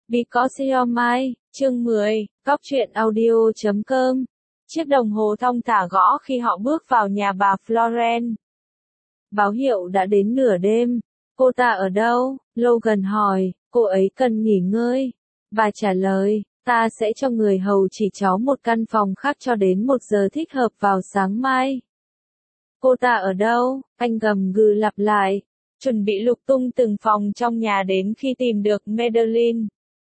Because You're Mine, chương 10, Cóc truyện audio.com. Chiếc đồng hồ thong thả gõ khi họ bước vào nhà bà Florence. Báo hiệu đã đến nửa đêm. Cô ta ở đâu? Logan hỏi, cô ấy cần nghỉ ngơi. Bà trả lời, ta sẽ cho người hầu chỉ cháu một căn phòng khác cho đến 1 giờ thích hợp vào sáng mai. Cô ta ở đâu? Anh gầm gừ lặp lại, chuẩn bị lục tung từng phòng trong nhà đến khi tìm được Madeline.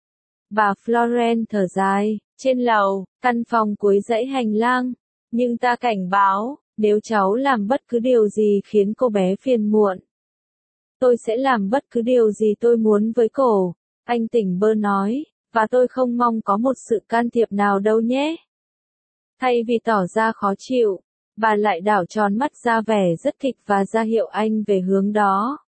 Bà Florence thở dài, trên lầu, căn phòng cuối dãy hành lang. Nhưng ta cảnh báo, nếu cháu làm bất cứ điều gì khiến cô bé phiền muộn, tôi sẽ làm bất cứ điều gì tôi muốn với cô. Anh tỉnh bơ nói, và tôi không mong có một sự can thiệp nào đâu nhé. Thay vì tỏ ra khó chịu, bà lại đảo tròn mắt ra vẻ rất kịch và ra hiệu anh về hướng đó.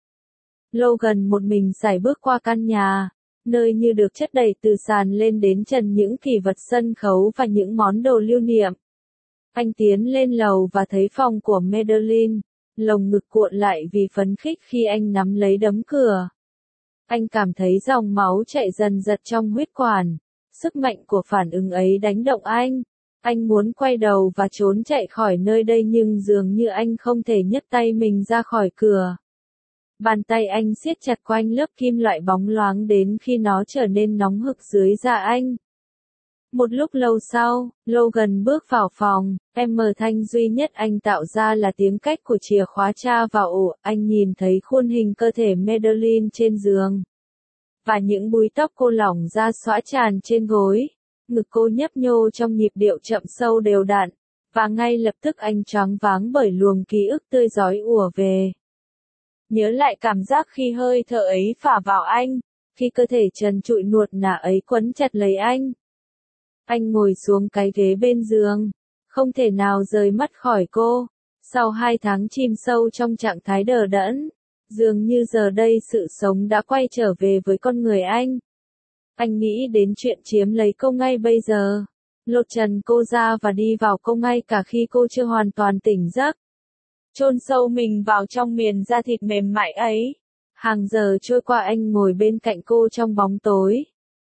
Logan một mình sải bước qua căn nhà, nơi như được chất đầy từ sàn lên đến trần những kỷ vật sân khấu và những món đồ lưu niệm. Anh tiến lên lầu và thấy phòng của Madeline, lồng ngực cuộn lại vì phấn khích khi anh nắm lấy đấm cửa. Anh cảm thấy dòng máu chạy dần dật trong huyết quản, sức mạnh của phản ứng ấy đánh động anh. Anh muốn quay đầu và trốn chạy khỏi nơi đây nhưng dường như anh không thể nhấc tay mình ra khỏi cửa. Bàn tay anh siết chặt quanh lớp kim loại bóng loáng đến khi nó trở nên nóng hực dưới da anh. Một lúc lâu sau, Logan bước vào phòng, âm thanh duy nhất anh tạo ra là tiếng cách của chìa khóa tra vào ổ. Anh nhìn thấy khuôn hình cơ thể Madeline trên giường, và những búi tóc cô lỏng ra xõa tràn trên gối. Ngực cô nhấp nhô trong nhịp điệu chậm sâu đều đặn, và ngay lập tức anh choáng váng bởi luồng ký ức tươi rói ùa về. Nhớ lại cảm giác khi hơi thở ấy phả vào anh, khi cơ thể trần trụi nuột nà ấy quấn chặt lấy anh. Anh ngồi xuống cái ghế bên giường, không thể nào rời mắt khỏi cô. Sau 2 tháng chìm sâu trong trạng thái đờ đẫn, dường như giờ đây sự sống đã quay trở về với con người anh. Anh nghĩ đến chuyện chiếm lấy cô ngay bây giờ, lột trần cô ra và đi vào cô ngay cả khi cô chưa hoàn toàn tỉnh giấc. Chôn sâu mình vào trong miền da thịt mềm mại ấy. Hàng giờ trôi qua anh ngồi bên cạnh cô trong bóng tối,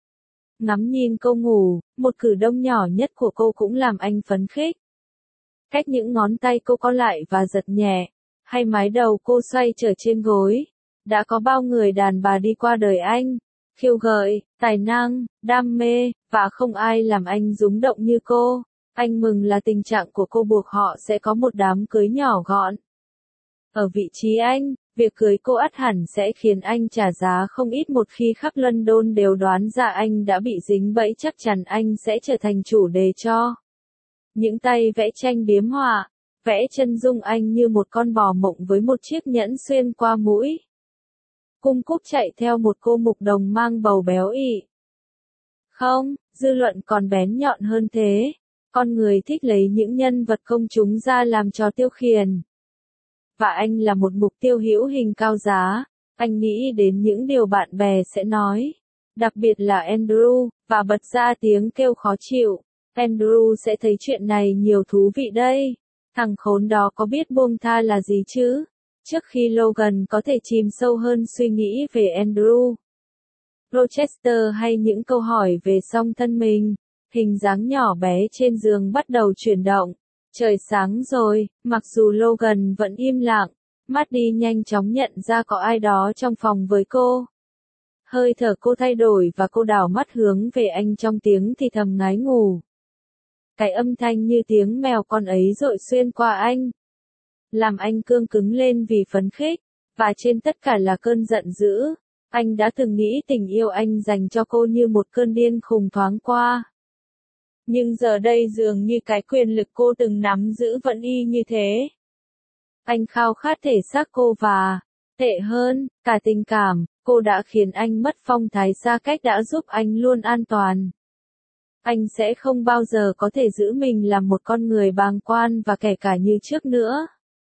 ngắm nhìn cô ngủ. Một cử động nhỏ nhất của cô cũng làm anh phấn khích. Cách những ngón tay cô co lại và giật nhẹ, hay mái đầu cô xoay trở trên gối. Đã có bao người đàn bà đi qua đời anh, khiêu gợi, tài năng, đam mê, và không ai làm anh rung động như cô. Anh mừng là tình trạng của cô buộc họ sẽ có một đám cưới nhỏ gọn. Ở vị trí anh, việc cưới cô ắt hẳn sẽ khiến anh trả giá không ít. Một khi khắp London đều đoán ra anh đã bị dính bẫy, chắc chắn anh sẽ trở thành chủ đề cho những tay vẽ tranh biếm họa, vẽ chân dung anh như một con bò mộng với một chiếc nhẫn xuyên qua mũi. Cung Cúc chạy theo một cô mục đồng mang bầu béo ị. Không, dư luận còn bén nhọn hơn thế. Con người thích lấy những nhân vật công chúng ra làm trò tiêu khiển. Và anh là một mục tiêu hữu hình cao giá. Anh nghĩ đến những điều bạn bè sẽ nói, đặc biệt là Andrew, và bật ra tiếng kêu khó chịu. Andrew sẽ thấy chuyện này nhiều thú vị đây. Thằng khốn đó có biết buông tha là gì chứ? Trước khi Logan có thể chìm sâu hơn suy nghĩ về Andrew, Rochester hay những câu hỏi về song thân mình, hình dáng nhỏ bé trên giường bắt đầu chuyển động. Trời sáng rồi, mặc dù Logan vẫn im lặng, Maddie nhanh chóng nhận ra có ai đó trong phòng với cô. Hơi thở cô thay đổi và cô đảo mắt hướng về anh trong tiếng thì thầm ngái ngủ. Cái âm thanh như tiếng mèo con ấy dội xuyên qua anh, làm anh cương cứng lên vì phấn khích, và trên tất cả là cơn giận dữ. Anh đã từng nghĩ tình yêu anh dành cho cô như một cơn điên khùng thoáng qua. Nhưng giờ đây dường như cái quyền lực cô từng nắm giữ vẫn y như thế. Anh khao khát thể xác cô và, tệ hơn, cả tình cảm. Cô đã khiến anh mất phong thái xa cách đã giúp anh luôn an toàn. Anh sẽ không bao giờ có thể giữ mình làm một con người bàng quan và kể cả như trước nữa.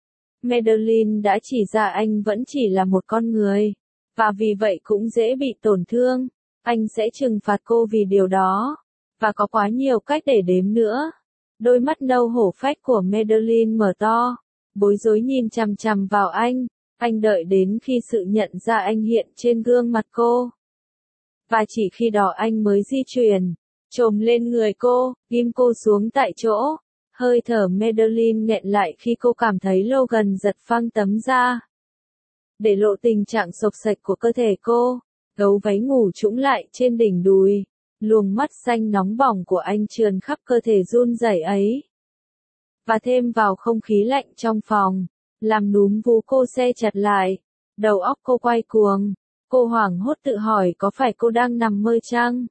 Madeline đã chỉ ra anh vẫn chỉ là một con người, và vì vậy cũng dễ bị tổn thương. Anh sẽ trừng phạt cô vì điều đó, và có quá nhiều cách để đếm nữa. Đôi mắt nâu hổ phách của Madeline mở to, bối rối nhìn chằm chằm vào anh. Anh đợi đến khi sự nhận ra anh hiện trên gương mặt cô. Và chỉ khi đó anh mới di chuyển, chồm lên người cô, ghim cô xuống tại chỗ. Hơi thở Madeline nghẹn lại khi cô cảm thấy Logan giật phăng tấm da, để lộ tình trạng xộc xệch của cơ thể cô. Gấu váy ngủ trũng lại trên đỉnh đùi, luồng mắt xanh nóng bỏng của anh trườn khắp cơ thể run rẩy ấy. Và thêm vào không khí lạnh trong phòng, làm núm vú cô se chặt lại, đầu óc cô quay cuồng. Cô hoảng hốt tự hỏi có phải cô đang nằm mơ chăng?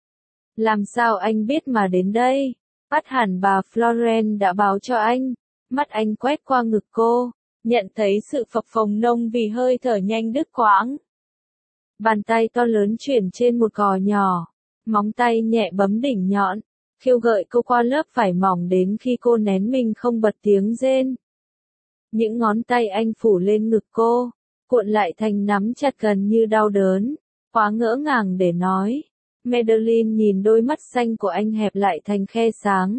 Làm sao anh biết mà đến đây? Bắt hẳn bà Florence đã báo cho anh. Mắt anh quét qua ngực cô, nhận thấy sự phập phồng nông vì hơi thở nhanh đứt quãng. Bàn tay to lớn chuyển trên một cò nhỏ, móng tay nhẹ bấm đỉnh nhọn, khiêu gợi cô qua lớp vải mỏng đến khi cô nén mình không bật tiếng rên. Những ngón tay anh phủ lên ngực cô, cuộn lại thành nắm chặt gần như đau đớn, quá ngỡ ngàng để nói. Madeline nhìn đôi mắt xanh của anh hẹp lại thành khe sáng.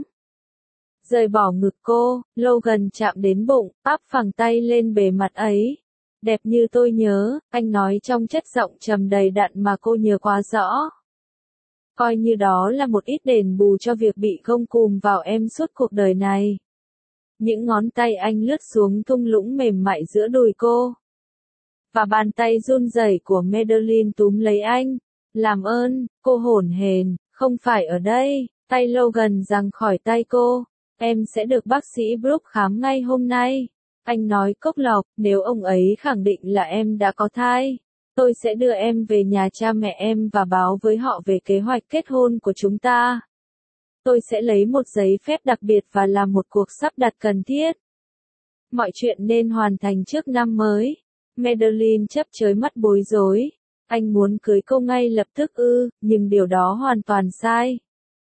Rời bỏ ngực cô, Logan chạm đến bụng, áp phẳng tay lên bề mặt ấy. Đẹp như tôi nhớ, anh nói trong chất giọng trầm đầy đặn mà cô nhớ quá rõ. Coi như đó là một ít đền bù cho việc bị gông cùm vào em suốt cuộc đời này. Những ngón tay anh lướt xuống thung lũng mềm mại giữa đùi cô. Và bàn tay run rẩy của Madeline túm lấy anh. Làm ơn, cô hổn hển, không phải ở đây. Tay Logan giằng khỏi tay cô. Em sẽ được bác sĩ Brooke khám ngay hôm nay. Anh nói cốc lọc, nếu ông ấy khẳng định là em đã có thai, tôi sẽ đưa em về nhà cha mẹ em và báo với họ về kế hoạch kết hôn của chúng ta. Tôi sẽ lấy một giấy phép đặc biệt và làm một cuộc sắp đặt cần thiết. Mọi chuyện nên hoàn thành trước năm mới. Madeline chớp chới mắt bối rối. Anh muốn cưới cô ngay lập tức nhưng điều đó hoàn toàn sai.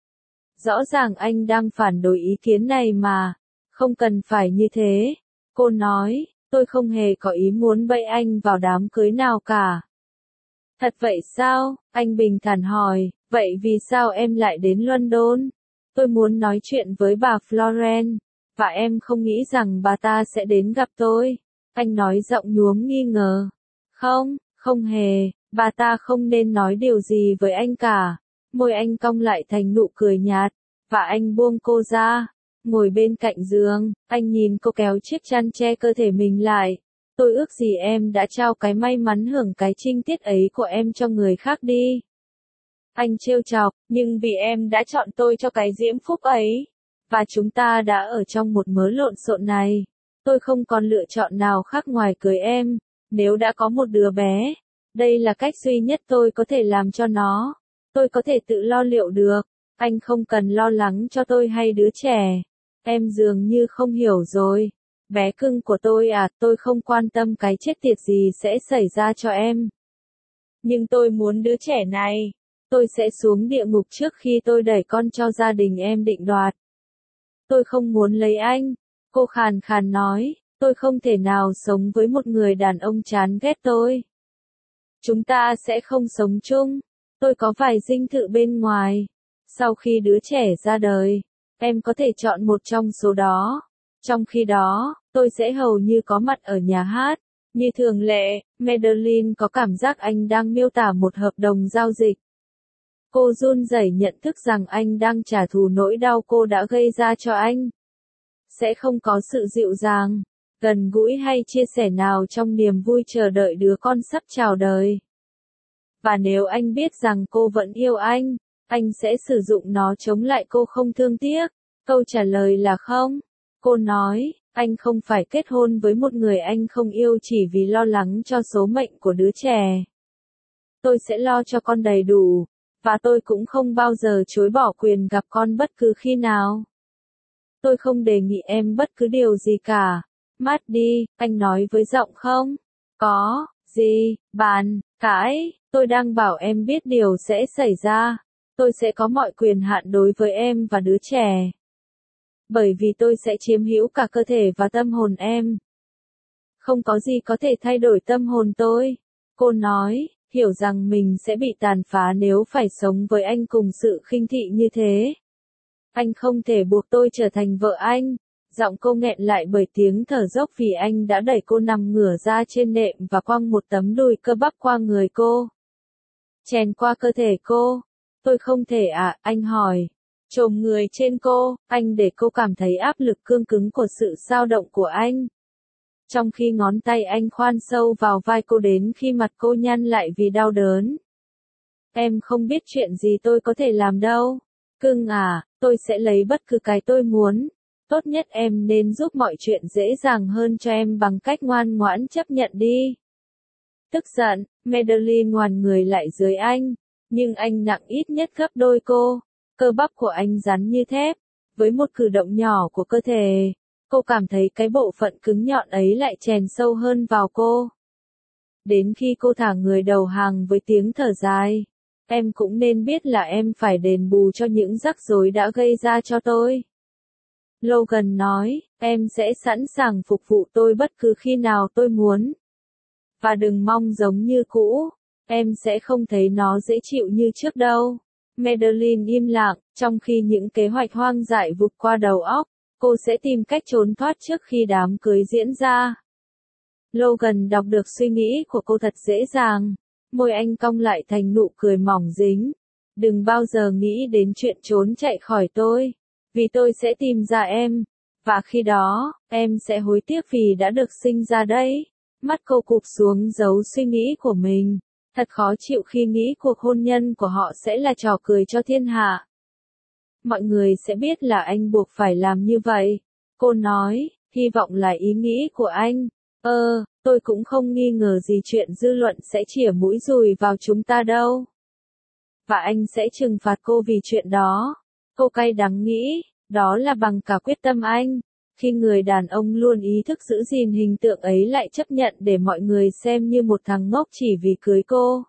Rõ ràng anh đang phản đối ý kiến này mà. Không cần phải như thế. Cô nói, tôi không hề có ý muốn bẫy anh vào đám cưới nào cả. Thật vậy sao? Anh bình thản hỏi, vậy vì sao em lại đến London? Tôi muốn nói chuyện với bà Florence, và em không nghĩ rằng bà ta sẽ đến gặp tôi. Anh nói giọng nhuốm nghi ngờ. Không, không hề, bà ta không nên nói điều gì với anh cả. Môi anh cong lại thành nụ cười nhạt, và anh buông cô ra. Ngồi bên cạnh giường, anh nhìn cô kéo chiếc chăn che cơ thể mình lại. Tôi ước gì em đã trao cái may mắn hưởng cái trinh tiết ấy của em cho người khác đi. Anh trêu chọc, nhưng vì em đã chọn tôi cho cái diễm phúc ấy, và chúng ta đã ở trong một mớ lộn xộn này. Tôi không còn lựa chọn nào khác ngoài cưới em, nếu đã có một đứa bé. Đây là cách duy nhất tôi có thể làm cho nó. Tôi có thể tự lo liệu được. Anh không cần lo lắng cho tôi hay đứa trẻ. Em dường như không hiểu rồi. Bé cưng của tôi à, tôi không quan tâm cái chết tiệt gì sẽ xảy ra cho em. Nhưng tôi muốn đứa trẻ này. Tôi sẽ xuống địa ngục trước khi tôi đẩy con cho gia đình em định đoạt. Tôi không muốn lấy anh. Cô khàn khàn nói, tôi không thể nào sống với một người đàn ông chán ghét tôi. Chúng ta sẽ không sống chung. Tôi có vài dinh thự bên ngoài. Sau khi đứa trẻ ra đời, em có thể chọn một trong số đó. Trong khi đó, tôi sẽ hầu như có mặt ở nhà hát. Như thường lệ, Madeline có cảm giác anh đang miêu tả một hợp đồng giao dịch. Cô run rẩy nhận thức rằng anh đang trả thù nỗi đau cô đã gây ra cho anh. Sẽ không có sự dịu dàng, gần gũi hay chia sẻ nào trong niềm vui chờ đợi đứa con sắp chào đời. Và nếu anh biết rằng cô vẫn yêu anh sẽ sử dụng nó chống lại cô không thương tiếc. Câu trả lời là không. Cô nói, anh không phải kết hôn với một người anh không yêu chỉ vì lo lắng cho số mệnh của đứa trẻ. Tôi sẽ lo cho con đầy đủ, và tôi cũng không bao giờ chối bỏ quyền gặp con bất cứ khi nào. Tôi không đề nghị em bất cứ điều gì cả. Mát đi, anh nói với giọng không. Có, gì, bàn, cãi, tôi đang bảo em biết điều sẽ xảy ra. Tôi sẽ có mọi quyền hạn đối với em và đứa trẻ. Bởi vì tôi sẽ chiếm hữu cả cơ thể và tâm hồn em. Không có gì có thể thay đổi tâm hồn tôi. Cô nói, hiểu rằng mình sẽ bị tàn phá nếu phải sống với anh cùng sự khinh thị như thế. Anh không thể buộc tôi trở thành vợ anh. Giọng cô nghẹn lại bởi tiếng thở dốc vì anh đã đẩy cô nằm ngửa ra trên nệm và quăng một tấm đùi cơ bắp qua người cô. chèn qua cơ thể cô. Tôi không thể à, anh hỏi. Chồm người trên cô, anh để cô cảm thấy áp lực cương cứng của sự dao động của anh. Trong khi ngón tay anh khoan sâu vào vai cô đến khi mặt cô nhăn lại vì đau đớn. Em không biết chuyện gì tôi có thể làm đâu. Cưng à, tôi sẽ lấy bất cứ cái tôi muốn. Tốt nhất em nên giúp mọi chuyện dễ dàng hơn cho em bằng cách ngoan ngoãn chấp nhận đi. Tức giận, Madeline ngoằn người lại dưới anh. Nhưng anh nặng ít nhất gấp đôi cô. Cơ bắp của anh rắn như thép. Với một cử động nhỏ của cơ thể, cô cảm thấy cái bộ phận cứng nhọn ấy lại chèn sâu hơn vào cô. Đến khi cô thả người đầu hàng với tiếng thở dài. Em cũng nên biết là em phải đền bù cho những rắc rối đã gây ra cho tôi. Logan nói, em sẽ sẵn sàng phục vụ tôi bất cứ khi nào tôi muốn. Và đừng mong giống như cũ, em sẽ không thấy nó dễ chịu như trước đâu. Madeline im lặng, trong khi những kế hoạch hoang dại vụt qua đầu óc, cô sẽ tìm cách trốn thoát trước khi đám cưới diễn ra. Logan đọc được suy nghĩ của cô thật dễ dàng. Môi anh cong lại thành nụ cười mỏng dính. Đừng bao giờ nghĩ đến chuyện trốn chạy khỏi tôi. Vì tôi sẽ tìm ra em. Và khi đó, em sẽ hối tiếc vì đã được sinh ra đấy. Mắt cô cụp xuống giấu suy nghĩ của mình. Thật khó chịu khi nghĩ cuộc hôn nhân của họ sẽ là trò cười cho thiên hạ. Mọi người sẽ biết là anh buộc phải làm như vậy. Cô nói, hy vọng là ý nghĩ của anh. Tôi cũng không nghi ngờ gì chuyện dư luận sẽ chĩa mũi dùi vào chúng ta đâu. Và anh sẽ trừng phạt cô vì chuyện đó. Cô cay đắng nghĩ, đó là bằng cả quyết tâm anh. Khi người đàn ông luôn ý thức giữ gìn hình tượng ấy lại chấp nhận để mọi người xem như một thằng ngốc chỉ vì cưới cô.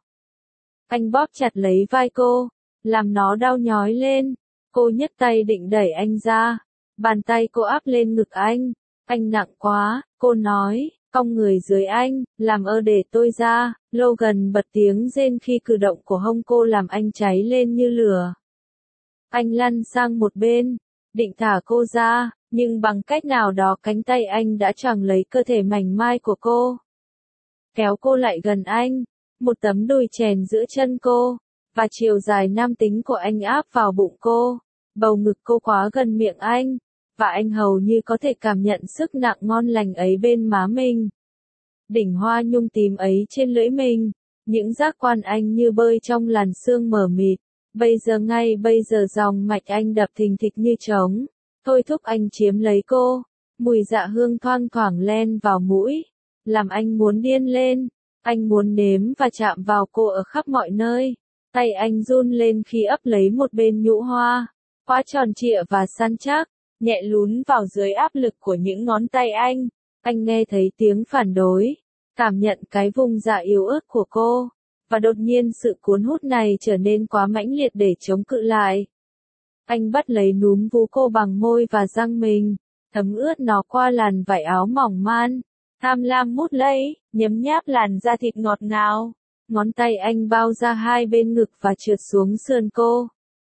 Anh bóp chặt lấy vai cô, làm nó đau nhói lên. Cô nhấc tay định đẩy anh ra. Bàn tay cô áp lên ngực anh. Anh nặng quá, cô nói, cong người dưới anh, làm ơn để tôi ra. Logan bật tiếng rên khi cử động của hông cô làm anh cháy lên như lửa. Anh lăn sang một bên, định thả cô ra, nhưng bằng cách nào đó cánh tay anh đã choàng lấy cơ thể mảnh mai của cô. Kéo cô lại gần anh, một tấm đùi chèn giữa chân cô, và chiều dài nam tính của anh áp vào bụng cô. Bầu ngực cô quá gần miệng anh, và anh hầu như có thể cảm nhận sức nặng ngon lành ấy bên má mình. Đỉnh hoa nhung tím ấy trên lưỡi mình, những giác quan anh như bơi trong làn sương mờ mịt. Ngay bây giờ dòng mạch anh đập thình thịch như trống, thôi thúc anh chiếm lấy cô. Mùi dạ hương thoang thoảng len vào mũi, làm anh muốn điên lên. Anh muốn nếm và chạm vào cô ở khắp mọi nơi. Tay anh run lên khi ấp lấy một bên nhũ hoa, quá tròn trịa và săn chắc, nhẹ lún vào dưới áp lực của những ngón tay anh. Anh nghe thấy tiếng phản đối, cảm nhận cái vùng dạ yếu ớt của cô, và đột nhiên sự cuốn hút này trở nên quá mãnh liệt để chống cự lại. Anh bắt lấy núm vú cô bằng môi và răng mình, thấm ướt nó qua làn vải áo mỏng man. Tham lam mút lấy, nhấm nháp làn da thịt ngọt ngào. Ngón tay anh bao ra hai bên ngực và trượt xuống sườn cô.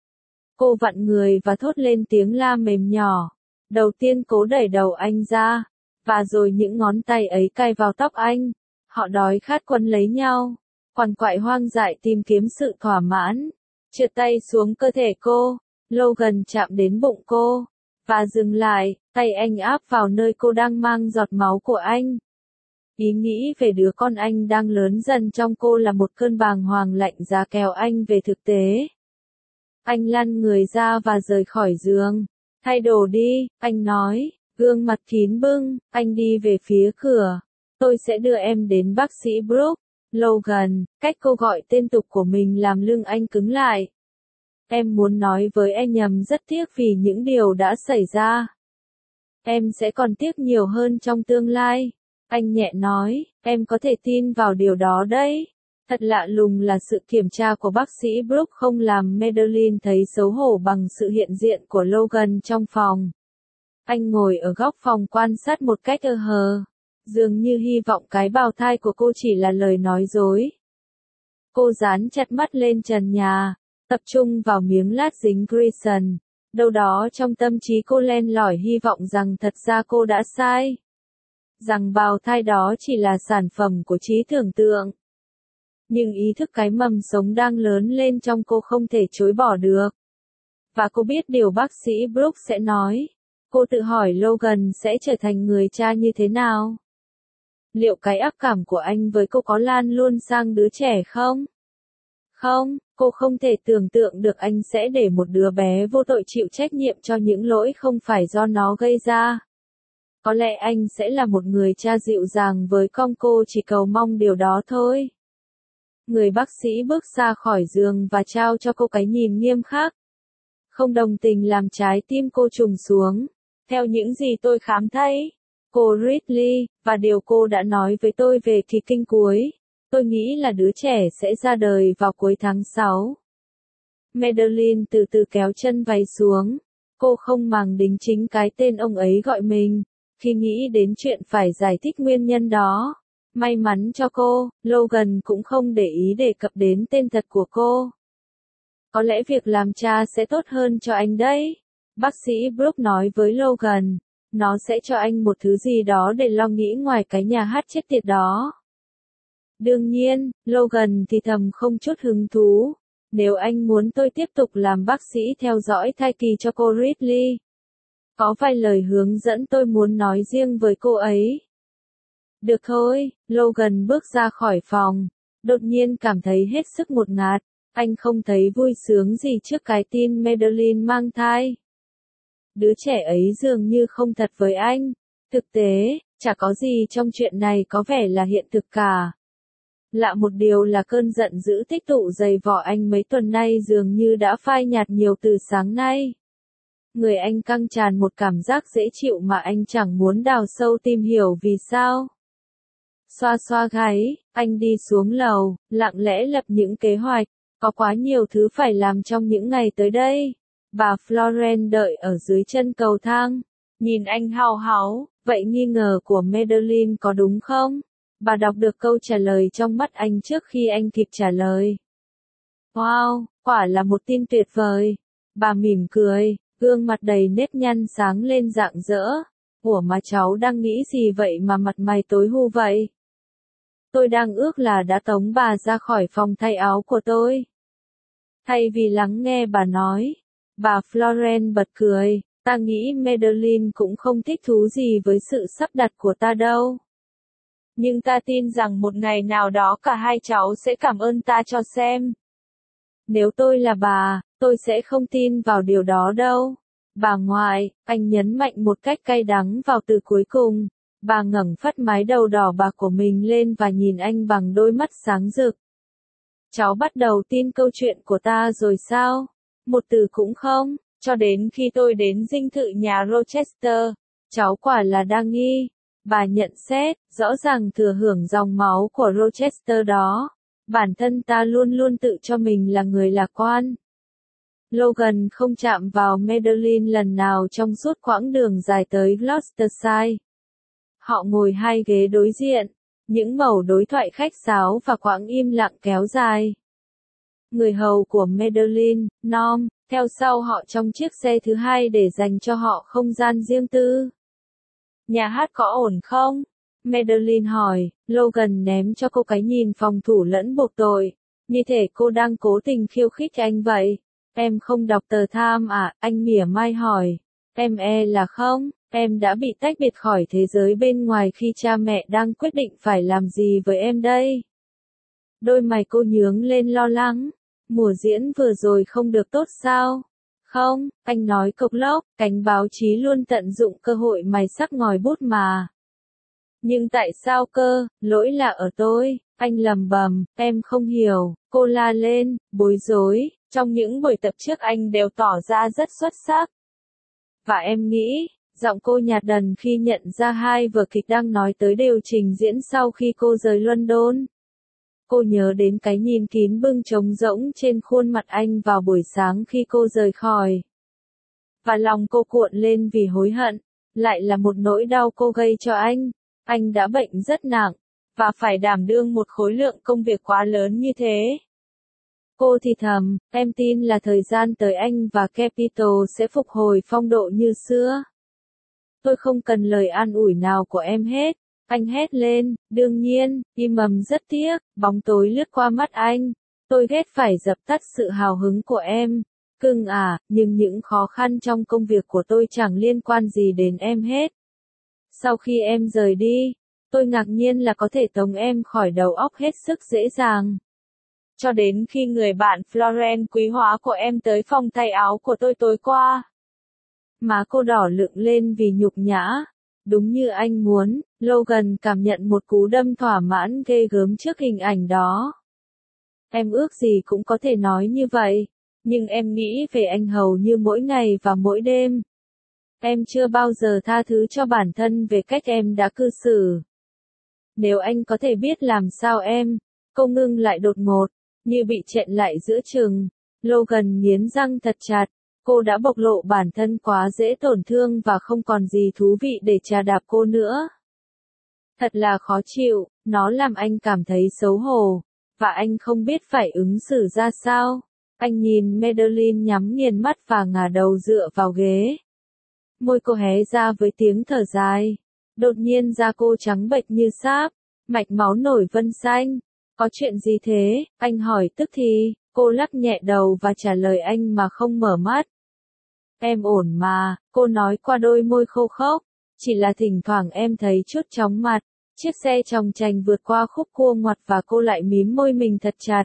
Cô vặn người và thốt lên tiếng la mềm nhỏ. Đầu tiên cố đẩy đầu anh ra, và rồi những ngón tay ấy cày vào tóc anh. Họ đói khát quấn lấy nhau, quằn quại hoang dại tìm kiếm sự thỏa mãn. Trượt tay xuống cơ thể cô, Logan chạm đến bụng cô, và dừng lại, tay anh áp vào nơi cô đang mang giọt máu của anh. Ý nghĩ về đứa con anh đang lớn dần trong cô là một cơn bàng hoàng lạnh giá kéo anh về thực tế. Anh lăn người ra và rời khỏi giường. Thay đồ đi, anh nói, gương mặt kín bưng, anh đi về phía cửa. Tôi sẽ đưa em đến bác sĩ Brooke. Logan, cách cô gọi tên tục của mình làm lưng anh cứng lại. Em muốn nói với em nhầm rất tiếc vì những điều đã xảy ra. Em sẽ còn tiếc nhiều hơn trong tương lai. Anh nhẹ nói, em có thể tin vào điều đó đấy. Thật lạ lùng là sự kiểm tra của bác sĩ Brooke không làm Madeline thấy xấu hổ bằng sự hiện diện của Logan trong phòng. Anh ngồi ở góc phòng quan sát một cách hờ, dường như hy vọng cái bào thai của cô chỉ là lời nói dối. Cô dán chặt mắt lên trần nhà, tập trung vào miếng lát dính Grayson. Đâu đó trong tâm trí cô len lỏi hy vọng rằng thật ra cô đã sai. Rằng bào thai đó chỉ là sản phẩm của trí tưởng tượng. Nhưng ý thức cái mầm sống đang lớn lên trong cô không thể chối bỏ được. Và cô biết điều bác sĩ Brooks sẽ nói. Cô tự hỏi Logan sẽ trở thành người cha như thế nào? Liệu cái ác cảm của anh với cô có lan luôn sang đứa trẻ không? Không, cô không thể tưởng tượng được anh sẽ để một đứa bé vô tội chịu trách nhiệm cho những lỗi không phải do nó gây ra. Có lẽ anh sẽ là một người cha dịu dàng với con, cô chỉ cầu mong điều đó thôi. Người bác sĩ bước ra khỏi giường và trao cho cô cái nhìn nghiêm khắc. Không đồng tình làm trái tim cô trùng xuống. Theo những gì tôi khám thấy, cô Ridley, và điều cô đã nói với tôi về kỳ kinh cuối, tôi nghĩ là đứa trẻ sẽ ra đời vào cuối tháng 6. Madeline từ từ kéo chân váy xuống. Cô không màng đính chính cái tên ông ấy gọi mình, khi nghĩ đến chuyện phải giải thích nguyên nhân đó. May mắn cho cô, Logan cũng không để ý đề cập đến tên thật của cô. Có lẽ việc làm cha sẽ tốt hơn cho anh đấy. Bác sĩ Brooks nói với Logan, nó sẽ cho anh một thứ gì đó để lo nghĩ ngoài cái nhà hát chết tiệt đó. Đương nhiên, Logan thì thầm không chút hứng thú. Nếu anh muốn tôi tiếp tục làm bác sĩ theo dõi thai kỳ cho cô Ridley. Có vài lời hướng dẫn tôi muốn nói riêng với cô ấy. Được thôi, Logan bước ra khỏi phòng. Đột nhiên cảm thấy hết sức ngột ngạt. Anh không thấy vui sướng gì trước cái tin Madeline mang thai. Đứa trẻ ấy dường như không thật với anh. Thực tế, chả có gì trong chuyện này có vẻ là hiện thực cả. Lạ một điều là cơn giận dữ tích tụ dày vò anh mấy tuần nay dường như đã phai nhạt nhiều từ sáng nay. Người anh căng tràn một cảm giác dễ chịu mà anh chẳng muốn đào sâu tìm hiểu vì sao. Xoa xoa gáy, anh đi xuống lầu, lặng lẽ lập những kế hoạch. Có quá nhiều thứ phải làm trong những ngày tới đây. Bà Florence đợi ở dưới chân cầu thang. Nhìn anh hao háo, vậy nghi ngờ của Madeline có đúng không? Bà đọc được câu trả lời trong mắt anh trước khi anh kịp trả lời. Wow, quả là một tin tuyệt vời. Bà mỉm cười, gương mặt đầy nếp nhăn sáng lên rạng rỡ. Ủa mà cháu đang nghĩ gì vậy mà mặt mày tối hu vậy? Tôi đang ước là đã tống bà ra khỏi phòng thay áo của tôi. Thay vì lắng nghe bà nói, bà Florence bật cười, ta nghĩ Madeline cũng không thích thú gì với sự sắp đặt của ta đâu. Nhưng ta tin rằng một ngày nào đó cả hai cháu sẽ cảm ơn ta cho xem. Nếu tôi là bà, tôi sẽ không tin vào điều đó đâu. Bà ngoại, anh nhấn mạnh một cách cay đắng vào từ cuối cùng. Bà ngẩng phắt mái đầu đỏ bạc của mình lên và nhìn anh bằng đôi mắt sáng rực. Cháu bắt đầu tin câu chuyện của ta rồi sao? Một từ cũng không, cho đến khi tôi đến dinh thự nhà Rochester. Cháu quả là đa nghi. Bà nhận xét, rõ ràng thừa hưởng dòng máu của Rochester đó. Bản thân ta luôn luôn tự cho mình là người lạc quan. Logan không chạm vào Madeline lần nào trong suốt quãng đường dài tới Gloucestershire. Họ ngồi hai ghế đối diện, những mẩu đối thoại khách sáo và quãng im lặng kéo dài. Người hầu của Madeline, Norm, theo sau họ trong chiếc xe thứ hai để dành cho họ không gian riêng tư. Nhà hát có ổn không? Madeline hỏi, Logan ném cho cô cái nhìn phòng thủ lẫn buộc tội. Như thể cô đang cố tình khiêu khích anh vậy. Em không đọc tờ Time à? Anh mỉa mai hỏi. Em là không, em đã bị tách biệt khỏi thế giới bên ngoài khi cha mẹ đang quyết định phải làm gì với em đây. Đôi mày cô nhướng lên lo lắng. Mùa diễn vừa rồi không được tốt sao? Không, anh nói cộc lốc, cánh báo chí luôn tận dụng cơ hội mày sắc ngòi bút mà. Nhưng tại sao cơ, lỗi là ở tôi, anh lầm bầm, em không hiểu, cô la lên, bối rối, trong những buổi tập trước anh đều tỏ ra rất xuất sắc. Và em nghĩ, giọng cô nhạt dần khi nhận ra hai vở kịch đang nói tới đều trình diễn sau khi cô rời London. Cô nhớ đến cái nhìn kín bưng trống rỗng trên khuôn mặt anh vào buổi sáng khi cô rời khỏi. Và lòng cô cuộn lên vì hối hận, lại là một nỗi đau cô gây cho anh. Anh đã bệnh rất nặng, và phải đảm đương một khối lượng công việc quá lớn như thế. Cô thì thầm, em tin là thời gian tới anh và Capitol sẽ phục hồi phong độ như xưa. Tôi không cần lời an ủi nào của em hết. Anh hét lên, đương nhiên, im ầm rất tiếc, bóng tối lướt qua mắt anh. Tôi ghét phải dập tắt sự hào hứng của em. Cưng à, nhưng những khó khăn trong công việc của tôi chẳng liên quan gì đến em hết. Sau khi em rời đi, tôi ngạc nhiên là có thể tống em khỏi đầu óc hết sức dễ dàng. Cho đến khi người bạn Florence quý hóa của em tới phòng thay áo của tôi tối qua. Má cô đỏ lựng lên vì nhục nhã. Đúng như anh muốn, Logan cảm nhận một cú đâm thỏa mãn ghê gớm trước hình ảnh đó. Em ước gì cũng có thể nói như vậy, nhưng em nghĩ về anh hầu như mỗi ngày và mỗi đêm. Em chưa bao giờ tha thứ cho bản thân về cách em đã cư xử. Nếu anh có thể biết làm sao em, cô ngưng lại đột ngột, như bị chẹn lại giữa chừng. Logan nghiến răng thật chặt, cô đã bộc lộ bản thân quá dễ tổn thương và không còn gì thú vị để chà đạp cô nữa. Thật là khó chịu, nó làm anh cảm thấy xấu hổ, và anh không biết phải ứng xử ra sao. Anh nhìn Madeline nhắm nghiền mắt và ngả đầu dựa vào ghế. Môi cô hé ra với tiếng thở dài. Đột nhiên da cô trắng bệch như sáp, mạch máu nổi vân xanh. Có chuyện gì thế? Anh hỏi tức thì. Cô lắc nhẹ đầu và trả lời anh mà không mở mắt. Em ổn mà, cô nói qua đôi môi khô khốc. Chỉ là thỉnh thoảng em thấy chút chóng mặt. Chiếc xe chòng chành vượt qua khúc cua ngoặt và cô lại mím môi mình thật chặt.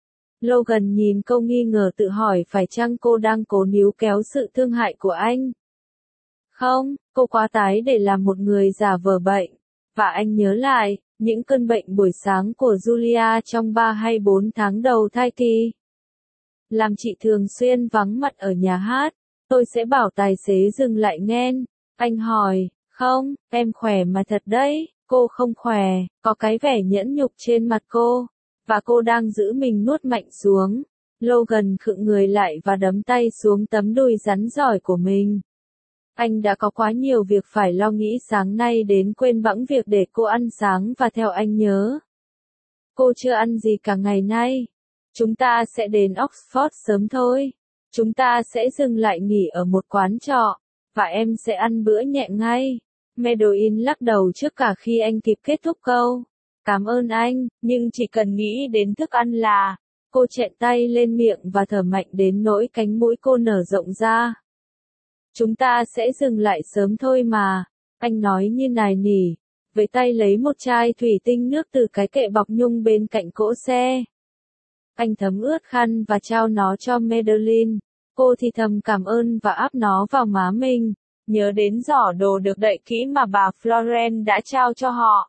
Logan nhìn cô nghi ngờ tự hỏi phải chăng cô đang cố níu kéo sự thương hại của anh. Không, cô quá tái để làm một người giả vờ bệnh. Và anh nhớ lại, những cơn bệnh buổi sáng của Julia trong 3 hay 4 tháng đầu thai kỳ. Làm chị thường xuyên vắng mặt ở nhà hát, tôi sẽ bảo tài xế dừng lại nghen. Anh hỏi, không, em khỏe mà thật đấy, cô không khỏe, có cái vẻ nhẫn nhục trên mặt cô, và cô đang giữ mình nuốt mạnh xuống. Logan khựng người lại và đấm tay xuống tấm đùi rắn giỏi của mình. Anh đã có quá nhiều việc phải lo nghĩ sáng nay đến quên bẵng việc để cô ăn sáng và theo anh nhớ. Cô chưa ăn gì cả ngày nay. Chúng ta sẽ đến Oxford sớm thôi. Chúng ta sẽ dừng lại nghỉ ở một quán trọ, và em sẽ ăn bữa nhẹ ngay. Madeline lắc đầu trước cả khi anh kịp kết thúc câu. Cảm ơn anh, nhưng chỉ cần nghĩ đến thức ăn là. Cô chẹn tay lên miệng và thở mạnh đến nỗi cánh mũi cô nở rộng ra. Chúng ta sẽ dừng lại sớm thôi mà, anh nói như nài nỉ, với tay lấy một chai thủy tinh nước từ cái kệ bọc nhung bên cạnh cỗ xe. Anh thấm ướt khăn và trao nó cho Madeline, cô thì thầm cảm ơn và áp nó vào má mình, nhớ đến giỏ đồ được đậy kỹ mà bà Florence đã trao cho họ.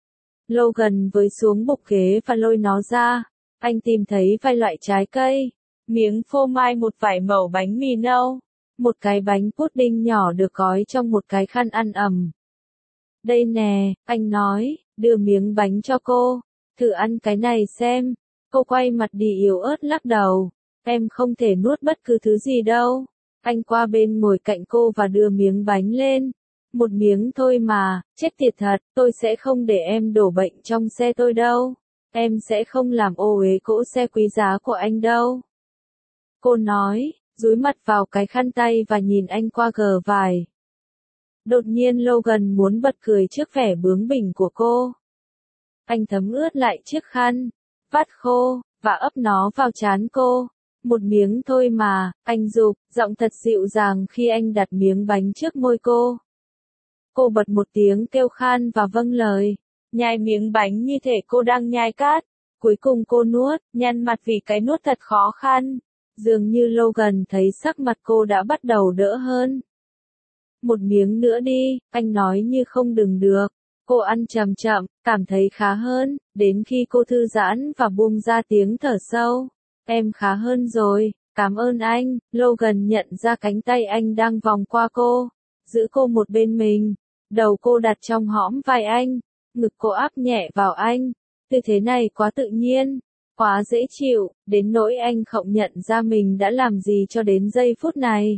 Logan với xuống bục ghế và lôi nó ra, anh tìm thấy vài loại trái cây, miếng phô mai, một vài mẩu bánh mì nâu. Một cái bánh pudding nhỏ được gói trong một cái khăn ăn ẩm. Đây nè, anh nói, đưa miếng bánh cho cô, thử ăn cái này xem. Cô quay mặt đi yếu ớt lắc đầu, em không thể nuốt bất cứ thứ gì đâu. Anh qua bên ngồi cạnh cô và đưa miếng bánh lên. Một miếng thôi mà, chết tiệt thật, tôi sẽ không để em đổ bệnh trong xe tôi đâu. Em sẽ không làm ô uế cỗ xe quý giá của anh đâu. Cô nói, dúi mặt vào cái khăn tay và nhìn anh qua gờ vải. Đột nhiên Logan muốn bật cười trước vẻ bướng bỉnh của cô. Anh thấm ướt lại chiếc khăn, vắt khô, và ấp nó vào trán cô. Một miếng thôi mà, anh giục, giọng thật dịu dàng khi anh đặt miếng bánh trước môi cô. Cô bật một tiếng kêu khan và vâng lời, nhai miếng bánh như thể cô đang nhai cát. Cuối cùng cô nuốt, nhăn mặt vì cái nuốt thật khó khăn. Dường như Logan thấy sắc mặt cô đã bắt đầu đỡ hơn. Một miếng nữa đi, anh nói như không đừng được. Cô ăn chậm chậm, cảm thấy khá hơn, đến khi cô thư giãn và buông ra tiếng thở sâu. Em khá hơn rồi, cảm ơn anh. Logan nhận ra cánh tay anh đang vòng qua cô, giữ cô một bên mình. Đầu cô đặt trong hõm vai anh, ngực cô áp nhẹ vào anh. Tư thế này quá tự nhiên, quá dễ chịu, đến nỗi anh không nhận ra mình đã làm gì cho đến giây phút này.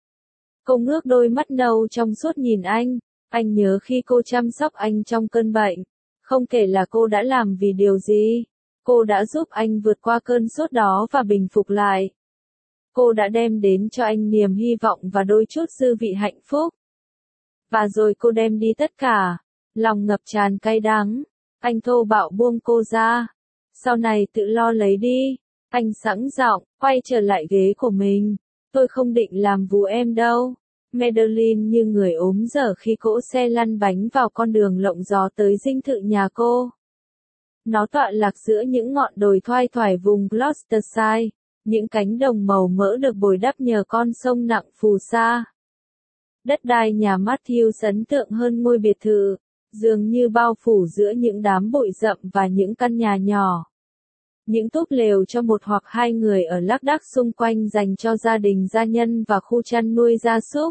Cô ngước đôi mắt nâu trong suốt nhìn anh nhớ khi cô chăm sóc anh trong cơn bệnh. Không kể là cô đã làm vì điều gì, cô đã giúp anh vượt qua cơn sốt đó và bình phục lại. Cô đã đem đến cho anh niềm hy vọng và đôi chút dư vị hạnh phúc. Và rồi cô đem đi tất cả. Lòng ngập tràn cay đắng, anh thô bạo buông cô ra. Sau này tự lo lấy đi. Anh sẵn giọng, quay trở lại ghế của mình. Tôi không định làm vú em đâu. Madeline như người ốm dở khi cỗ xe lăn bánh vào con đường lộng gió tới dinh thự nhà cô. Nó tọa lạc giữa những ngọn đồi thoai thoải vùng Gloucestershire, những cánh đồng màu mỡ được bồi đắp nhờ con sông nặng phù sa. Đất đai nhà Matthew ấn tượng hơn ngôi biệt thự, dường như bao phủ giữa những đám bụi rậm và những căn nhà nhỏ. Những túp lều cho một hoặc hai người ở lác đác xung quanh dành cho gia đình gia nhân và khu chăn nuôi gia súc.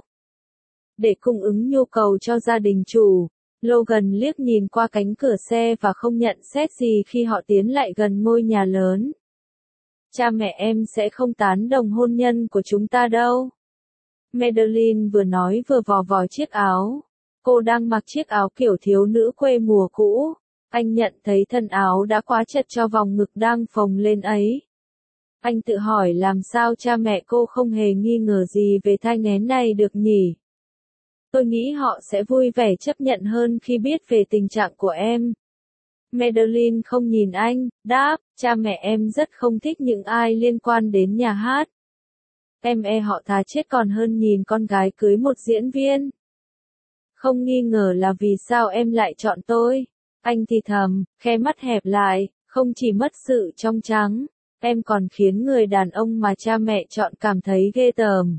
Để cung ứng nhu cầu cho gia đình chủ, Logan liếc nhìn qua cánh cửa xe và không nhận xét gì khi họ tiến lại gần ngôi nhà lớn. Cha mẹ em sẽ không tán đồng hôn nhân của chúng ta đâu. Madeline vừa nói vừa vò vò chiếc áo. Cô đang mặc chiếc áo kiểu thiếu nữ quê mùa cũ. Anh nhận thấy thân áo đã quá chật cho vòng ngực đang phồng lên ấy. Anh tự hỏi làm sao cha mẹ cô không hề nghi ngờ gì về thai nghén này được nhỉ? Tôi nghĩ họ sẽ vui vẻ chấp nhận hơn khi biết về tình trạng của em. Madeline không nhìn anh, đáp, cha mẹ em rất không thích những ai liên quan đến nhà hát. Em họ thà chết còn hơn nhìn con gái cưới một diễn viên. Không nghi ngờ là vì sao em lại chọn tôi. Anh thì thầm, khe mắt hẹp lại, không chỉ mất sự trong trắng, em còn khiến người đàn ông mà cha mẹ chọn cảm thấy ghê tởm.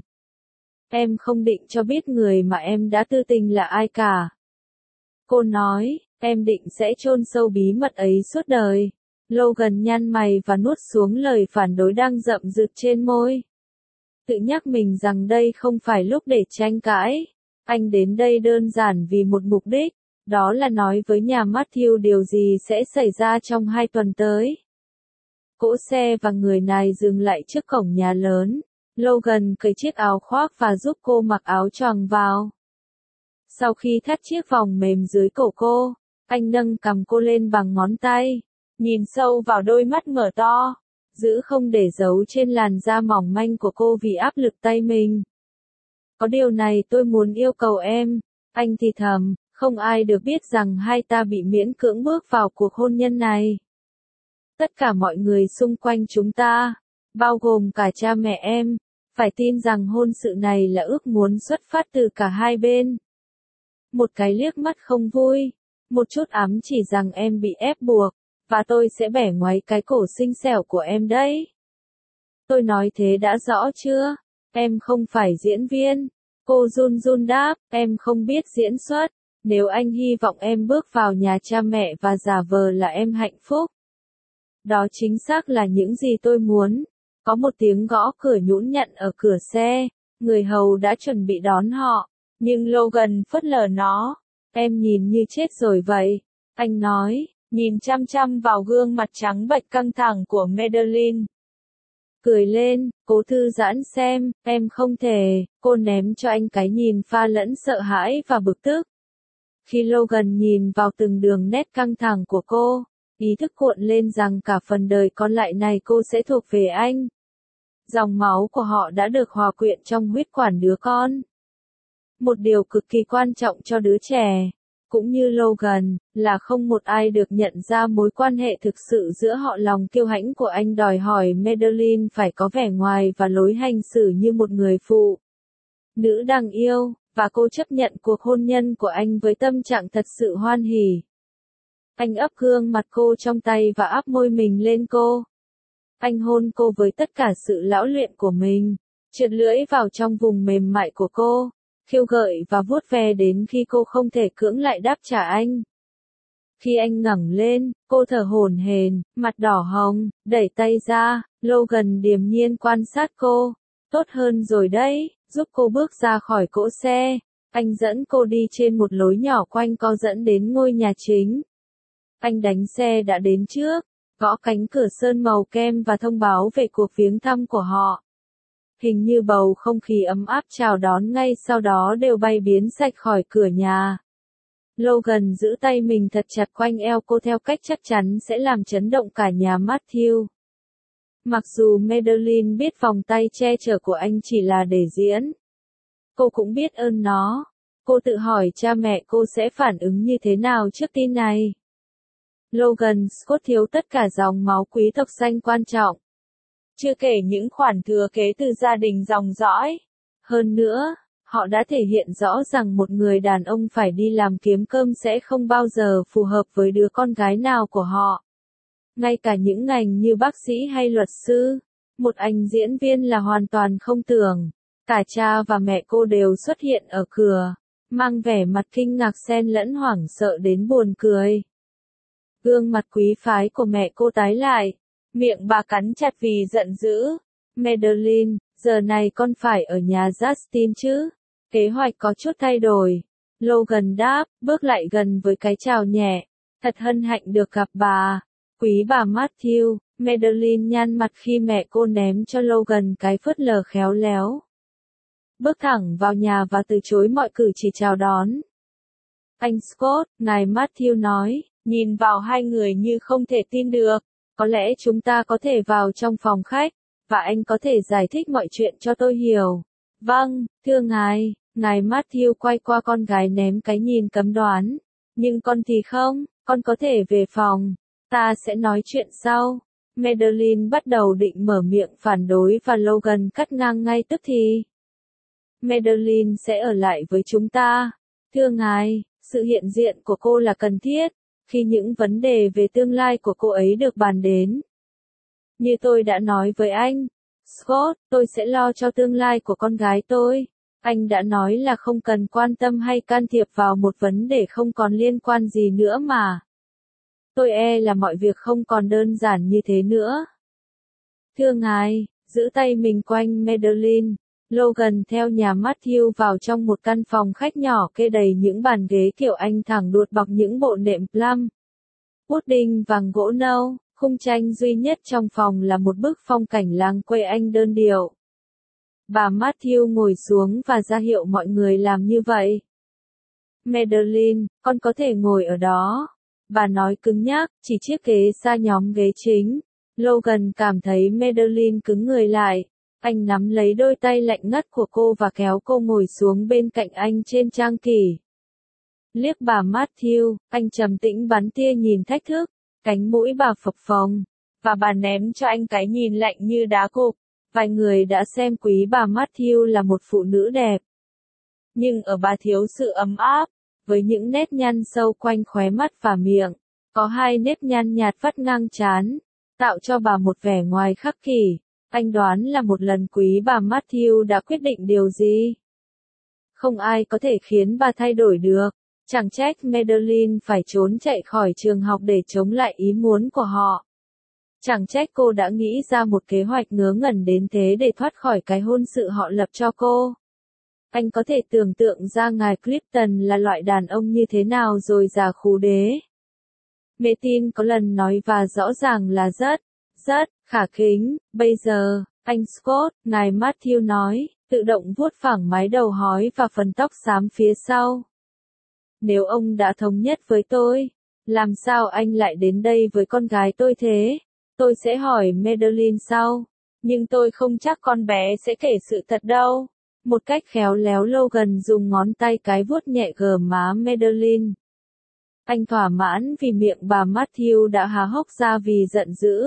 Em không định cho biết người mà em đã tư tình là ai cả. Cô nói, em định sẽ chôn sâu bí mật ấy suốt đời. Logan nhăn mày và nuốt xuống lời phản đối đang rậm rực trên môi. Tự nhắc mình rằng đây không phải lúc để tranh cãi. Anh đến đây đơn giản vì một mục đích, đó là nói với nhà Matthew điều gì sẽ xảy ra trong 2 tuần tới. Cỗ xe và người này dừng lại trước cổng nhà lớn. Logan cởi chiếc áo khoác và giúp cô mặc áo choàng vào. Sau khi thắt chiếc vòng mềm dưới cổ cô, anh nâng cằm cô lên bằng ngón tay, nhìn sâu vào đôi mắt mở to, giữ không để giấu trên làn da mỏng manh của cô vì áp lực tay mình. Có điều này tôi muốn yêu cầu em, anh thì thầm, không ai được biết rằng hai ta bị miễn cưỡng bước vào cuộc hôn nhân này. Tất cả mọi người xung quanh chúng ta, bao gồm cả cha mẹ em, phải tin rằng hôn sự này là ước muốn xuất phát từ cả hai bên. Một cái liếc mắt không vui, một chút ám chỉ rằng em bị ép buộc, và tôi sẽ bẻ ngoáy cái cổ xinh xẻo của em đấy. Tôi nói thế đã rõ chưa? Em không phải diễn viên. Cô run run đáp, em không biết diễn xuất. Nếu anh hy vọng em bước vào nhà cha mẹ và giả vờ là em hạnh phúc. Đó chính xác là những gì tôi muốn. Có một tiếng gõ cửa nhũn nhặn ở cửa xe, người hầu đã chuẩn bị đón họ, nhưng Logan phớt lờ nó. Em nhìn như chết rồi vậy, anh nói, nhìn chăm chăm vào gương mặt trắng bệch căng thẳng của Madeline. Cười lên, cố thư giãn xem, em không thể, cô ném cho anh cái nhìn pha lẫn sợ hãi và bực tức. Khi Logan nhìn vào từng đường nét căng thẳng của cô, ý thức cuộn lên rằng cả phần đời còn lại này cô sẽ thuộc về anh. Dòng máu của họ đã được hòa quyện trong huyết quản đứa con. Một điều cực kỳ quan trọng cho đứa trẻ, cũng như Logan, là không một ai được nhận ra mối quan hệ thực sự giữa họ. Lòng kiêu hãnh của anh đòi hỏi Madeline phải có vẻ ngoài và lối hành xử như một người phụ nữ đang yêu, và cô chấp nhận cuộc hôn nhân của anh với tâm trạng thật sự hoan hỉ. Anh ấp gương mặt cô trong tay và áp môi mình lên cô. Anh hôn cô với tất cả sự lão luyện của mình, trượt lưỡi vào trong vùng mềm mại của cô, khiêu gợi và vuốt ve đến khi cô không thể cưỡng lại đáp trả anh. Khi anh ngẩng lên, cô thở hổn hển, mặt đỏ hồng, đẩy tay ra, Logan điềm nhiên quan sát cô. Tốt hơn rồi đấy, giúp cô bước ra khỏi cỗ xe. Anh dẫn cô đi trên một lối nhỏ quanh co dẫn đến ngôi nhà chính. Anh đánh xe đã đến trước, gõ cánh cửa sơn màu kem và thông báo về cuộc viếng thăm của họ. Hình như bầu không khí ấm áp chào đón ngay sau đó đều bay biến sạch khỏi cửa nhà. Logan giữ tay mình thật chặt quanh eo cô theo cách chắc chắn sẽ làm chấn động cả nhà Matthew. Mặc dù Madeline biết vòng tay che chở của anh chỉ là để diễn, cô cũng biết ơn nó. Cô tự hỏi cha mẹ cô sẽ phản ứng như thế nào trước tin này. Logan Scott thiếu tất cả dòng máu quý tộc xanh quan trọng. Chưa kể những khoản thừa kế từ gia đình dòng dõi. Hơn nữa, họ đã thể hiện rõ rằng một người đàn ông phải đi làm kiếm cơm sẽ không bao giờ phù hợp với đứa con gái nào của họ. Ngay cả những ngành như bác sĩ hay luật sư, một anh diễn viên là hoàn toàn không tưởng. Cả cha và mẹ cô đều xuất hiện ở cửa, mang vẻ mặt kinh ngạc xen lẫn hoảng sợ đến buồn cười. Gương mặt quý phái của mẹ cô tái lại, miệng bà cắn chặt vì giận dữ. Madeline, giờ này con phải ở nhà Justin chứ? Kế hoạch có chút thay đổi. Logan đáp, bước lại gần với cái chào nhẹ. Thật hân hạnh được gặp bà. Quý bà Matthew. Madeline nhăn mặt khi mẹ cô ném cho Logan cái phớt lờ khéo léo. Bước thẳng vào nhà và từ chối mọi cử chỉ chào đón. Anh Scott, ngài Matthew nói, nhìn vào hai người như không thể tin được. Có lẽ chúng ta có thể vào trong phòng khách, và anh có thể giải thích mọi chuyện cho tôi hiểu. Vâng, thưa ngài. Ngài Matthew quay qua con gái ném cái nhìn cấm đoán. Nhưng con thì không, con có thể về phòng. Ta sẽ nói chuyện sau. Madeline bắt đầu định mở miệng phản đối và Logan cắt ngang ngay tức thì. Madeline sẽ ở lại với chúng ta. Thưa ngài, sự hiện diện của cô là cần thiết, khi những vấn đề về tương lai của cô ấy được bàn đến. Như tôi đã nói với anh, Scott, tôi sẽ lo cho tương lai của con gái tôi. Anh đã nói là không cần quan tâm hay can thiệp vào một vấn đề không còn liên quan gì nữa mà. Tôi e là mọi việc không còn đơn giản như thế nữa. Thưa ngài, giữ tay mình quanh Madeline. Logan theo nhà Matthew vào trong một căn phòng khách nhỏ kê đầy những bàn ghế kiểu Anh thẳng đuột bọc những bộ nệm plum. Pudding vàng gỗ nâu, khung tranh duy nhất trong phòng là một bức phong cảnh làng quê Anh đơn điệu. Bà Matthew ngồi xuống và ra hiệu mọi người làm như vậy. Madeline, con có thể ngồi ở đó. Bà nói cứng nhắc, chỉ chiếc ghế xa nhóm ghế chính. Logan cảm thấy Madeline cứng người lại. Anh nắm lấy đôi tay lạnh ngắt của cô và kéo cô ngồi xuống bên cạnh anh trên trang kỷ. Liếc bà Matthew, anh trầm tĩnh bắn tia nhìn thách thức. Cánh mũi bà phập phồng, và bà ném cho anh cái nhìn lạnh như đá cục. Vài người đã xem quý bà Matthew là một phụ nữ đẹp. Nhưng ở bà thiếu sự ấm áp, với những nếp nhăn sâu quanh khóe mắt và miệng. Có hai nếp nhăn nhạt vắt ngang trán, tạo cho bà một vẻ ngoài khắc kỷ. Anh đoán là một lần quý bà Matthew đã quyết định điều gì. Không ai có thể khiến bà thay đổi được. Chẳng trách Madeline phải trốn chạy khỏi trường học để chống lại ý muốn của họ. Chẳng trách cô đã nghĩ ra một kế hoạch ngớ ngẩn đến thế để thoát khỏi cái hôn sự họ lập cho cô. Anh có thể tưởng tượng ra ngài Clifton là loại đàn ông như thế nào rồi già khú đế. Mẹ tin có lần nói và rõ ràng là rất khả kính. Bây giờ, anh Scott, ngài Matthew nói, tự động vuốt phẳng mái đầu hói và phần tóc xám phía sau. Nếu ông đã thống nhất với tôi, làm sao anh lại đến đây với con gái tôi thế? Tôi sẽ hỏi Madeline sau. Nhưng tôi không chắc con bé sẽ kể sự thật đâu. Một cách khéo léo Logan dùng ngón tay cái vuốt nhẹ gờ má Madeline. Anh thỏa mãn vì miệng bà Matthew đã há hốc ra vì giận dữ.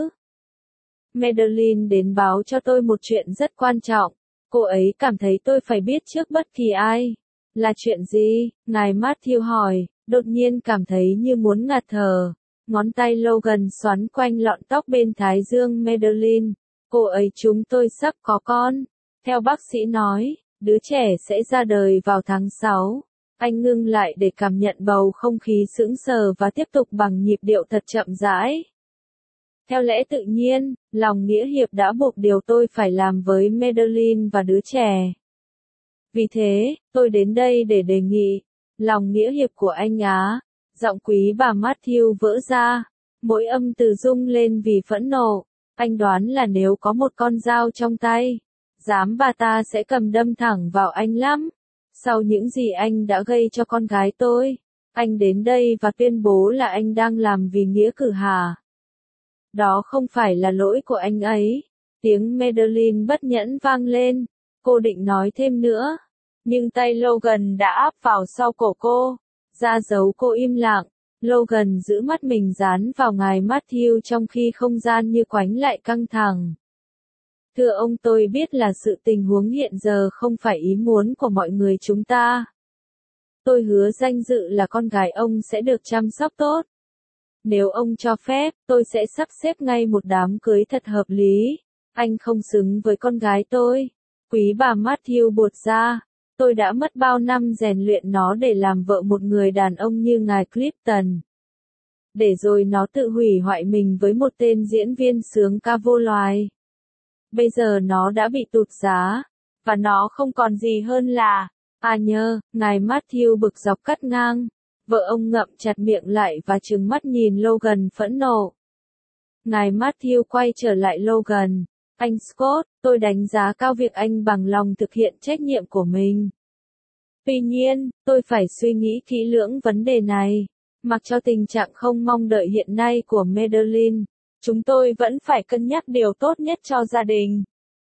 Madeline đến báo cho tôi một chuyện rất quan trọng. Cô ấy cảm thấy tôi phải biết trước bất kỳ ai. Là chuyện gì? Ngài Matthew hỏi, đột nhiên cảm thấy như muốn ngạt thở. Ngón tay Logan xoắn quanh lọn tóc bên thái dương Madeline. Cô ấy chúng tôi sắp có con. Theo bác sĩ nói, đứa trẻ sẽ ra đời vào tháng 6. Anh ngưng lại để cảm nhận bầu không khí sững sờ và tiếp tục bằng nhịp điệu thật chậm rãi. Theo lẽ tự nhiên, lòng nghĩa hiệp đã buộc điều tôi phải làm với Madeline và đứa trẻ. Vì thế, tôi đến đây để đề nghị. Lòng nghĩa hiệp của anh á. Giọng quý bà Matthew vỡ ra. Mỗi âm từ rung lên vì phẫn nộ. Anh đoán là nếu có một con dao trong tay, dám bà ta sẽ cầm đâm thẳng vào anh lắm. Sau những gì anh đã gây cho con gái tôi, anh đến đây và tuyên bố là anh đang làm vì nghĩa cử hả? Đó không phải là lỗi của anh ấy. Tiếng Madeline bất nhẫn vang lên. Cô định nói thêm nữa. Nhưng tay Logan đã áp vào sau cổ cô, ra dấu cô im lặng. Logan giữ mắt mình dán vào ngài Matthew trong khi không gian như quánh lại căng thẳng. Thưa ông, tôi biết là sự tình huống hiện giờ không phải ý muốn của mọi người chúng ta. Tôi hứa danh dự là con gái ông sẽ được chăm sóc tốt. Nếu ông cho phép, tôi sẽ sắp xếp ngay một đám cưới thật hợp lý. Anh không xứng với con gái tôi. Quý bà Matthew buột ra. Tôi đã mất bao năm rèn luyện nó để làm vợ một người đàn ông như ngài Clifton. Để rồi nó tự hủy hoại mình với một tên diễn viên sướng ca vô loài. Bây giờ nó đã bị tụt giá. Và nó không còn gì hơn là... nhớ, ngài Matthew bực dọc cắt ngang. Vợ ông ngậm chặt miệng lại và trừng mắt nhìn Logan phẫn nộ. Ngài Matthew quay trở lại Logan. Anh Scott, tôi đánh giá cao việc anh bằng lòng thực hiện trách nhiệm của mình. Tuy nhiên, tôi phải suy nghĩ kỹ lưỡng vấn đề này. Mặc cho tình trạng không mong đợi hiện nay của Madeline, chúng tôi vẫn phải cân nhắc điều tốt nhất cho gia đình.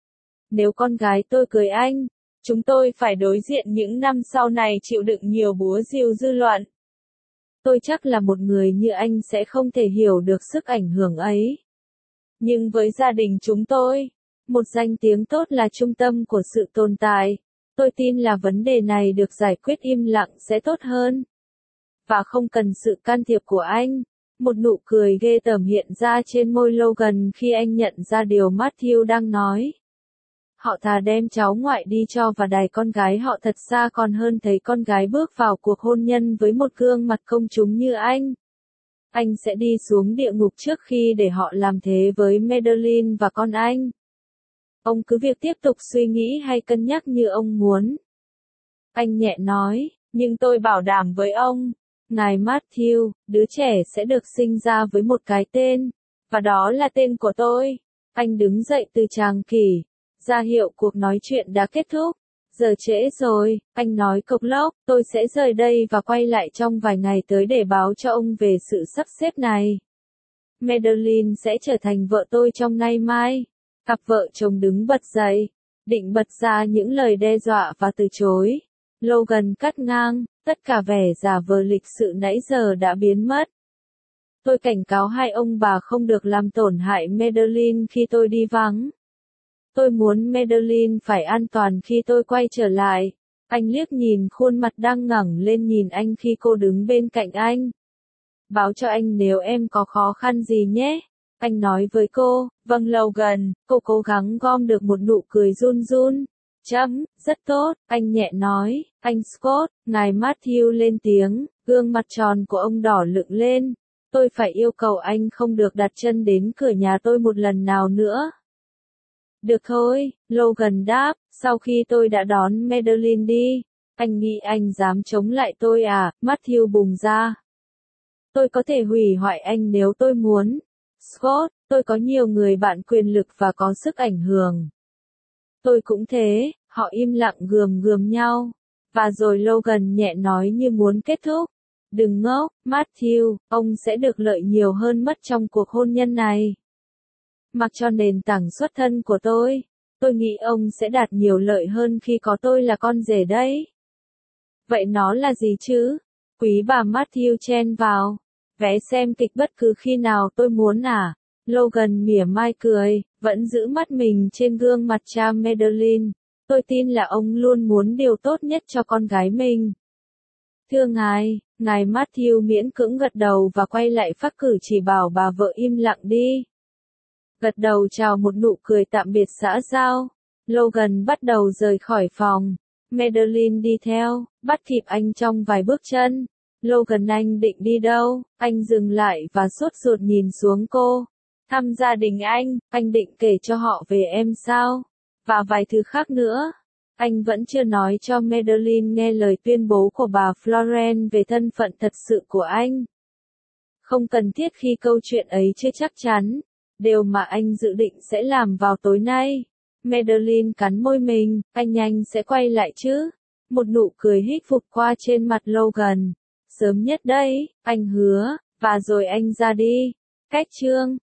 Nếu con gái tôi cưới anh, chúng tôi phải đối diện những năm sau này chịu đựng nhiều búa rìu dư luận. Tôi chắc là một người như anh sẽ không thể hiểu được sức ảnh hưởng ấy. Nhưng với gia đình chúng tôi, một danh tiếng tốt là trung tâm của sự tồn tại. Tôi tin là vấn đề này được giải quyết im lặng sẽ tốt hơn. Và không cần sự can thiệp của anh. Một nụ cười ghê tởm hiện ra trên môi Logan khi anh nhận ra điều Matthew đang nói. Họ thà đem cháu ngoại đi cho và đày con gái họ thật xa còn hơn thấy con gái bước vào cuộc hôn nhân với một gương mặt công chúng như anh. Anh sẽ đi xuống địa ngục trước khi để họ làm thế với Madeline và con anh. Ông cứ việc tiếp tục suy nghĩ hay cân nhắc như ông muốn. Anh nhẹ nói, nhưng tôi bảo đảm với ông, ngài Matthew, đứa trẻ sẽ được sinh ra với một cái tên, và đó là tên của tôi. Anh đứng dậy từ tràng kỷ, ra hiệu cuộc nói chuyện đã kết thúc. Giờ trễ rồi, anh nói cộc lốc, tôi sẽ rời đây và quay lại trong vài ngày tới để báo cho ông về sự sắp xếp này. Madeline sẽ trở thành vợ tôi trong nay mai. Cặp vợ chồng đứng bật dậy, định bật ra những lời đe dọa và từ chối. Logan cắt ngang, tất cả vẻ giả vờ lịch sự nãy giờ đã biến mất. Tôi cảnh cáo hai ông bà không được làm tổn hại Madeline khi tôi đi vắng. Tôi muốn Madeline phải an toàn khi tôi quay trở lại. Anh liếc nhìn khuôn mặt đang ngẩng lên nhìn anh khi cô đứng bên cạnh anh. Báo cho anh nếu em có khó khăn gì nhé. Anh nói với cô, vâng Logan, cô cố gắng gom được một nụ cười run run. Rất tốt, anh nhẹ nói, anh Scott, ngài Matthew lên tiếng, gương mặt tròn của ông đỏ lựng lên. Tôi phải yêu cầu anh không được đặt chân đến cửa nhà tôi một lần nào nữa. Được thôi, Logan đáp, sau khi tôi đã đón Madeline đi. Anh nghĩ anh dám chống lại tôi à? Matthew bùng ra. Tôi có thể hủy hoại anh nếu tôi muốn. Scott, tôi có nhiều người bạn quyền lực và có sức ảnh hưởng. Tôi cũng thế, họ im lặng gườm nhau. Và rồi Logan nhẹ nói như muốn kết thúc. Đừng ngốc, Matthew, ông sẽ được lợi nhiều hơn mất trong cuộc hôn nhân này. Mặc cho nền tảng xuất thân của tôi nghĩ ông sẽ đạt nhiều lợi hơn khi có tôi là con rể đấy. Vậy nó là gì chứ? Quý bà Matthew chen vào. Vé xem kịch bất cứ khi nào tôi muốn à? Logan mỉa mai cười, vẫn giữ mắt mình trên gương mặt cha Madeline. Tôi tin là ông luôn muốn điều tốt nhất cho con gái mình. Thưa ngài Matthew miễn cưỡng gật đầu và quay lại phác cử chỉ bảo bà vợ im lặng đi. Gật đầu chào một nụ cười tạm biệt xã giao. Logan bắt đầu rời khỏi phòng. Madeline đi theo, bắt kịp anh trong vài bước chân. Logan, anh định đi đâu? Anh dừng lại và sốt ruột nhìn xuống cô. Thăm gia đình anh định kể cho họ về em sao? Và vài thứ khác nữa. Anh vẫn chưa nói cho Madeline nghe lời tuyên bố của bà Florence về thân phận thật sự của anh. Không cần thiết khi câu chuyện ấy chưa chắc chắn. Điều mà anh dự định sẽ làm vào tối nay. Madeline cắn môi mình, anh nhanh sẽ quay lại chứ. Một nụ cười hít vụt qua trên mặt Logan. Sớm nhất đấy, anh hứa, và rồi anh ra đi. Cách chương